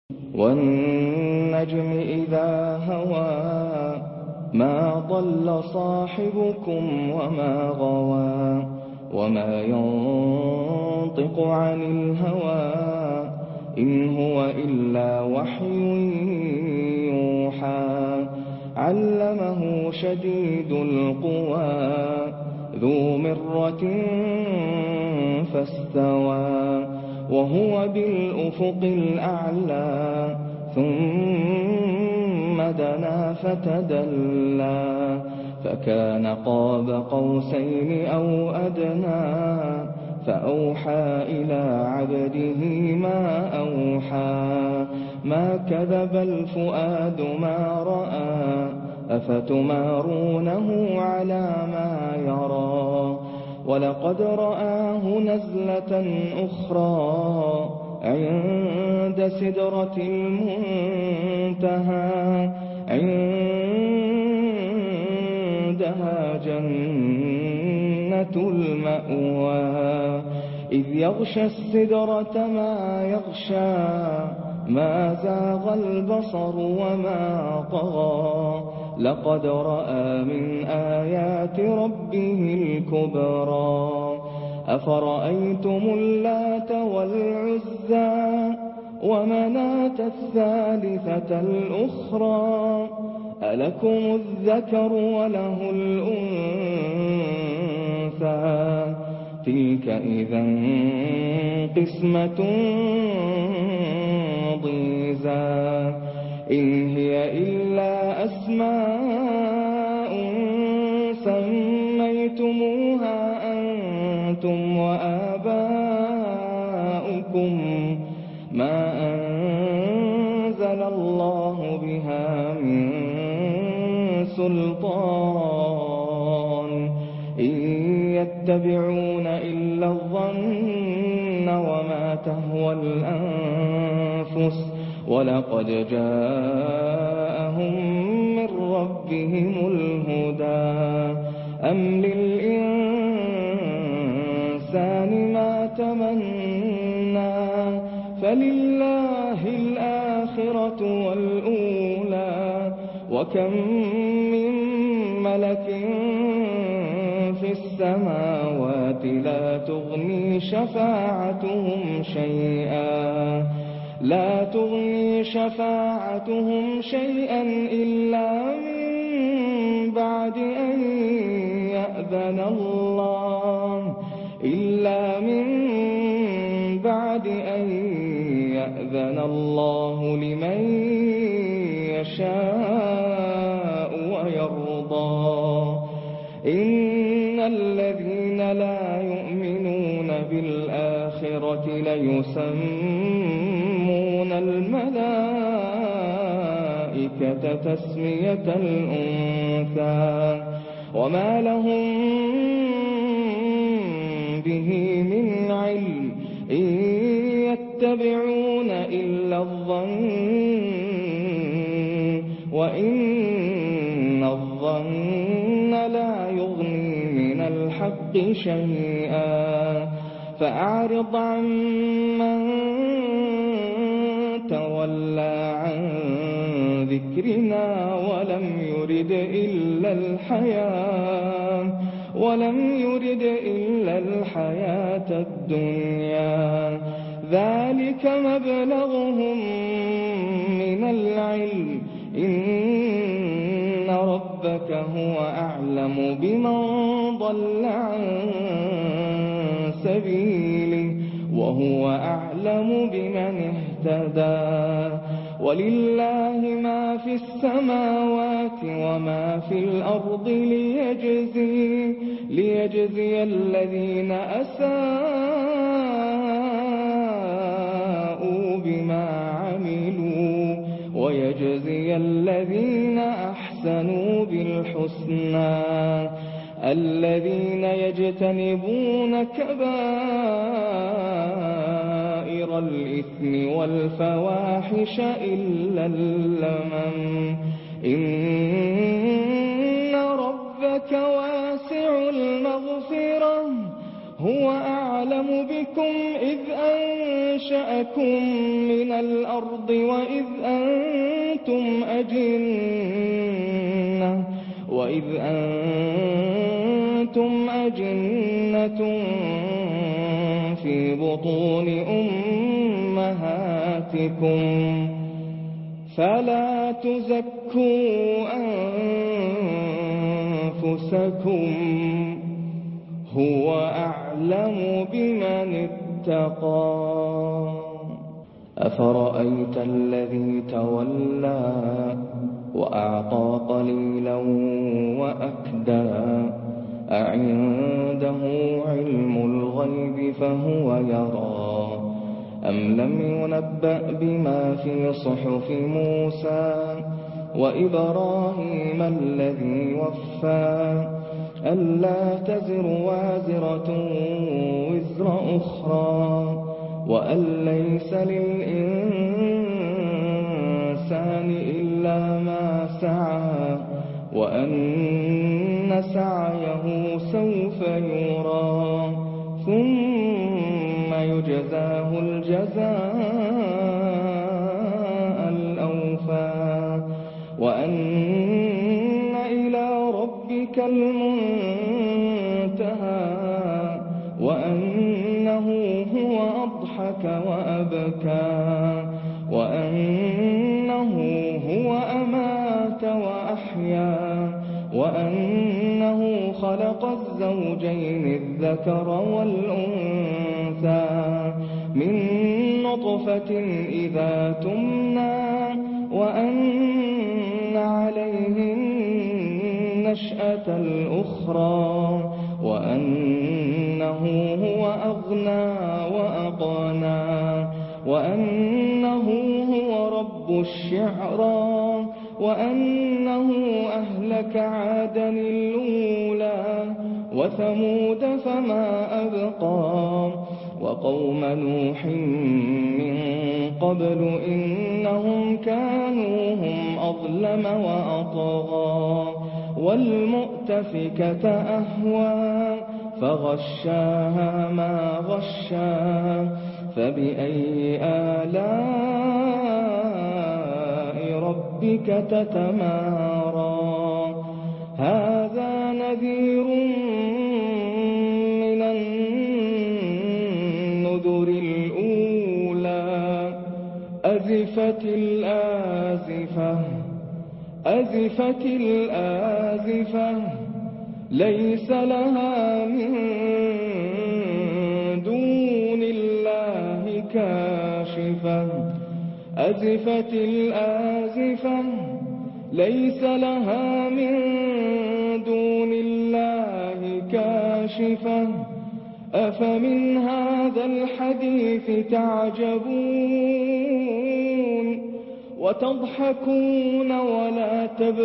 والنجم إذا هوى ما ضل صاحبكم وما غوى وما ينطق عن الهوى إن هو إلا وحي يوحى علمه شديد القوى ذو مرة فاستوى وهو بالأفق الأعلى ثم دنا فتدلى فكان قاب قوسين أو أدنى فأوحى إلى عبده ما أوحى ما كذب الفؤاد ما رأى أفتمارونه على ما يرى ولقد رآه نزلة أخرى عند سدرة المنتهى عندها جنة المأوى إذ يغشى السدرة ما يغشى ما زاغ البصر وما طغى لقد رأى من آيات ربه الكبرى أفرأيتم اللات والعزى ومناة الثالثة الأخرى ألكم الذكر وله الأنثى تلك إذا قسمة ضيزى إن هي إلا أسماء سميتموها أنتم وآباؤكم ما أنزل الله بها من سلطان إن يتبعون إلا الظن وما تهوى الأنفس ولقد جاءهم من ربهم الهدى أم للإنسان ما تمنى فلله الآخرة والأولى وكم من ملك في السماوات لا تغني شفاعتهم شيئا إلا من بعد أن يأذن الله لمن يشاء ويرضى إن الذين لا يؤمنون بالآخرة ليسمون الملائكة تسمية الأنثى وما لهم به من علم إن يتبعون إلا الظن وإن الظن لا يغني من الحق شيئا فأعرض عمن تولى عن ذكرنا ولم يرد إلا الحياة الدنيا ذلك مبلغهم من العلم إن ربك هو أعلم بمن ضل عن سبيله وهو أعلم بمن اهتدى ولله ما في السماوات وما في الأرض ليجزي الذين أساءوا بما عملوا ويجزي الذين أحسنوا بالحسنى الذين يجتنبون كبائر الإثم والفواحش إلا اللمم إن ربك واسع المغفرة هو أعلم بكم إذ أنشأكم من الأرض وإذ أنتم أجنة في بطون أمهاتكم فلا تزكوا أنفسكم هو أعلم بمن اتقى. أفرأيت الذي تولى وأعطى قليلا وأكدى أعنده علم الغيب فهو يرى أم لم ينبأ بما في صحف موسى وإبراهيم الذي وفى ألا تزر وازرة وزر أخرى وأن ليس للإنسان إلا ما سعى وأن سعيه سوف يرى ثم يجزاه الجزاء الأوفى وأن إلى ربك المنتهى وأنه هو أضحك وأبكى وأنه هو أمات وأحيا وأنه خلق الزوجين الذكر والأنثى من نطفة إذا تمنى وأن عليه النشأة الأخرى وأنه هو أغنى وأقنى وأنه هو رب الشعرى وأنه أهلك عادا الأولى وثمود فما أبقى وقوم نوح من قبل إنهم كانوا هم أظلم وأطغى والمؤتفكة أهوى فغشاها ما غشا فبأي آلاء ربك تتمارى هذا نذير من النذر الأولى أزفت الآزفة ليس لها من دون الله كاشفة أزفت الآزفة ليس لها من دون الله كاشفة أفمن هذا الحديث تعجبون وتضحكون ولا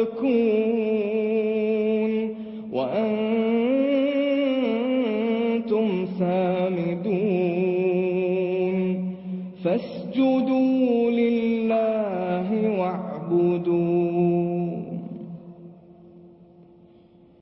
تبكون وأنتم سامدون فاسجدوا